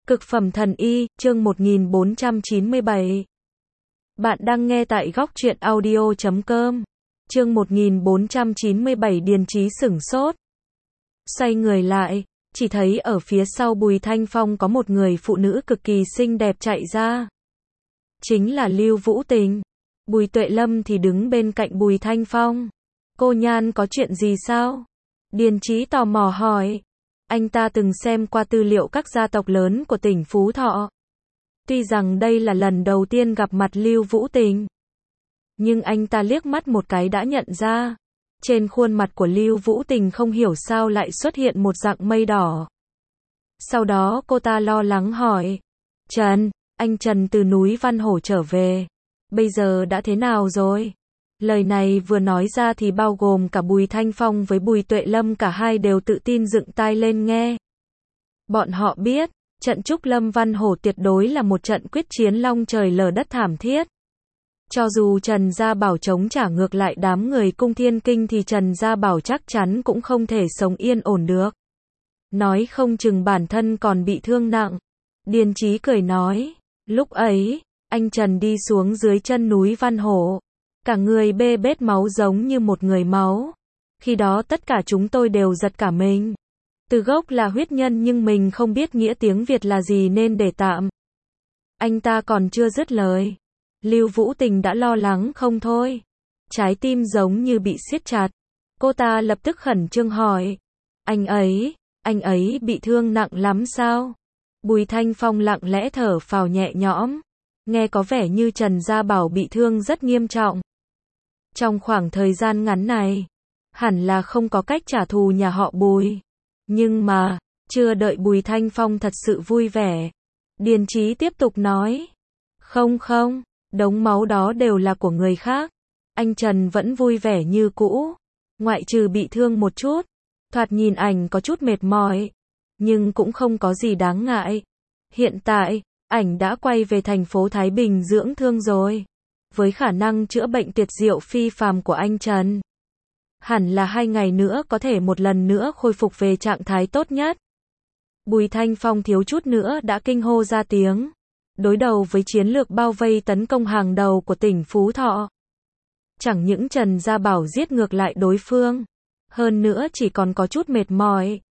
Cực phẩm thần y, chương 1497. Bạn đang nghe tại góc truyện audio.com. Chương 1497 Điền Chí sửng sốt. Xoay người lại, chỉ thấy ở phía sau Bùi Thanh Phong có một người phụ nữ cực kỳ xinh đẹp chạy ra. Chính là Lưu Vũ Tình. Bùi Tuệ Lâm thì đứng bên cạnh Bùi Thanh Phong. Cô Nhan có chuyện gì sao? Điền Chí tò mò hỏi. Anh ta từng xem qua tư liệu các gia tộc lớn của tỉnh Phú Thọ. Tuy rằng đây là lần đầu tiên gặp mặt Lưu Vũ Tình, nhưng anh ta liếc mắt một cái đã nhận ra. Trên khuôn mặt của Lưu Vũ Tình không hiểu sao lại xuất hiện một dạng mây đỏ. Sau đó cô ta lo lắng hỏi. Trần, anh Trần từ núi Văn Hổ trở về. Bây giờ đã thế nào rồi? Lời này vừa nói ra thì bao gồm cả Bùi Thanh Phong với Bùi Tuệ Lâm, cả hai đều tự tin dựng tai lên nghe. Bọn họ biết, trận Trúc Lâm Văn Hổ tuyệt đối là một trận quyết chiến long trời lở đất thảm thiết. Cho dù Trần Gia Bảo chống trả ngược lại đám người Cung Thiên Kinh thì Trần Gia Bảo chắc chắn cũng không thể sống yên ổn được. Nói không chừng bản thân còn bị thương nặng. Điền Chí cười nói, lúc ấy, anh Trần đi xuống dưới chân núi Văn Hổ. Cả người bê bết máu giống như một người máu. Khi đó tất cả chúng tôi đều giật cả mình. Từ gốc là huyết nhân nhưng mình không biết nghĩa tiếng Việt là gì nên để tạm. Anh ta còn chưa dứt lời. Lưu Vũ Tình đã lo lắng không thôi. Trái tim giống như bị siết chặt. Cô ta lập tức khẩn trương hỏi. Anh ấy bị thương nặng lắm sao? Bùi Thanh Phong lặng lẽ thở phào nhẹ nhõm. Nghe có vẻ như Trần Gia Bảo bị thương rất nghiêm trọng. Trong khoảng thời gian ngắn này, hẳn là không có cách trả thù nhà họ Bùi. Nhưng mà, chưa đợi Bùi Thanh Phong thật sự vui vẻ, Điền Chí tiếp tục nói. Không, đống máu đó đều là của người khác. Anh Trần vẫn vui vẻ như cũ, ngoại trừ bị thương một chút, thoạt nhìn ảnh có chút mệt mỏi, nhưng cũng không có gì đáng ngại. Hiện tại, ảnh đã quay về thành phố Thái Bình dưỡng thương rồi. Với khả năng chữa bệnh tuyệt diệu phi phàm của anh Trần, hẳn là 2 ngày nữa có thể một lần nữa khôi phục về trạng thái tốt nhất. Bùi Thanh Phong thiếu chút nữa đã kinh hô ra tiếng. Đối đầu với chiến lược bao vây tấn công hàng đầu của tỉnh Phú Thọ, chẳng những Trần Gia Bảo giết ngược lại đối phương, hơn nữa chỉ còn có chút mệt mỏi.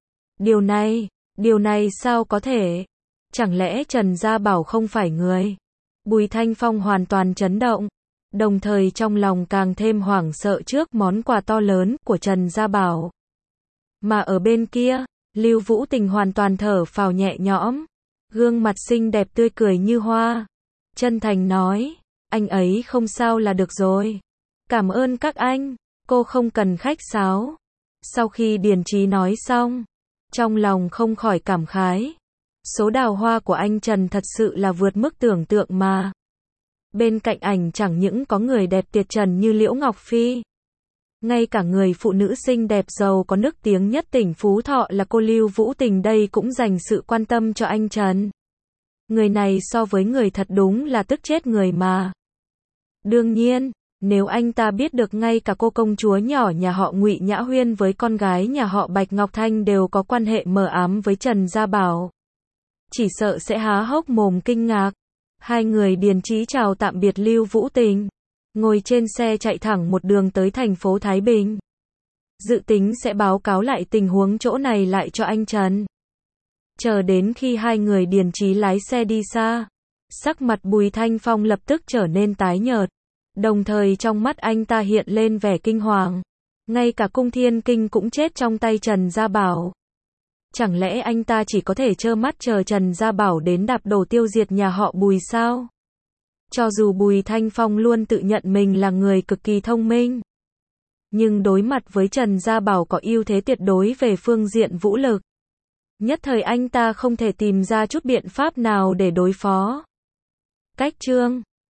Điều này sao có thể? Chẳng lẽ Trần Gia Bảo không phải người? Bùi Thanh Phong hoàn toàn chấn động, đồng thời trong lòng càng thêm hoảng sợ trước món quà to lớn của Trần Gia Bảo. Mà ở bên kia, Lưu Vũ Tình hoàn toàn thở phào nhẹ nhõm, gương mặt xinh đẹp tươi cười như hoa, chân thành nói, anh ấy không sao là được rồi. Cảm ơn các anh, cô không cần khách sáo. Sau khi Điền Chí nói xong, trong lòng không khỏi cảm khái. Số đào hoa của anh Trần thật sự là vượt mức tưởng tượng mà. Bên cạnh ảnh chẳng những có người đẹp tuyệt trần như Liễu Ngọc Phi, ngay cả người phụ nữ xinh đẹp giàu có nức tiếng nhất tỉnh Phú Thọ là cô Lưu Vũ Tình đây cũng dành sự quan tâm cho anh Trần. Người này so với người thật đúng là tức chết người mà. Đương nhiên, nếu anh ta biết được ngay cả cô công chúa nhỏ nhà họ Ngụy Nhã Huyên với con gái nhà họ Bạch Ngọc Thanh đều có quan hệ mờ ám với Trần Gia Bảo, chỉ sợ sẽ há hốc mồm kinh ngạc. Hai người Điền Chí chào tạm biệt Lưu Vũ Tình, ngồi trên xe chạy thẳng một đường tới thành phố Thái Bình. Dự tính sẽ báo cáo lại tình huống chỗ này lại cho anh Trần. Chờ đến khi hai người Điền Chí lái xe đi xa, sắc mặt Bùi Thanh Phong lập tức trở nên tái nhợt, đồng thời trong mắt anh ta hiện lên vẻ kinh hoàng. Ngay cả Cung Thiên Kinh cũng chết trong tay Trần Gia Bảo. Chẳng lẽ anh ta chỉ có thể trơ mắt chờ Trần Gia Bảo đến đạp đổ tiêu diệt nhà họ Bùi sao? Cho dù Bùi Thanh Phong luôn tự nhận mình là người cực kỳ thông minh, nhưng đối mặt với Trần Gia Bảo có ưu thế tuyệt đối về phương diện vũ lực, nhất thời anh ta không thể tìm ra chút biện pháp nào để đối phó. Cách chương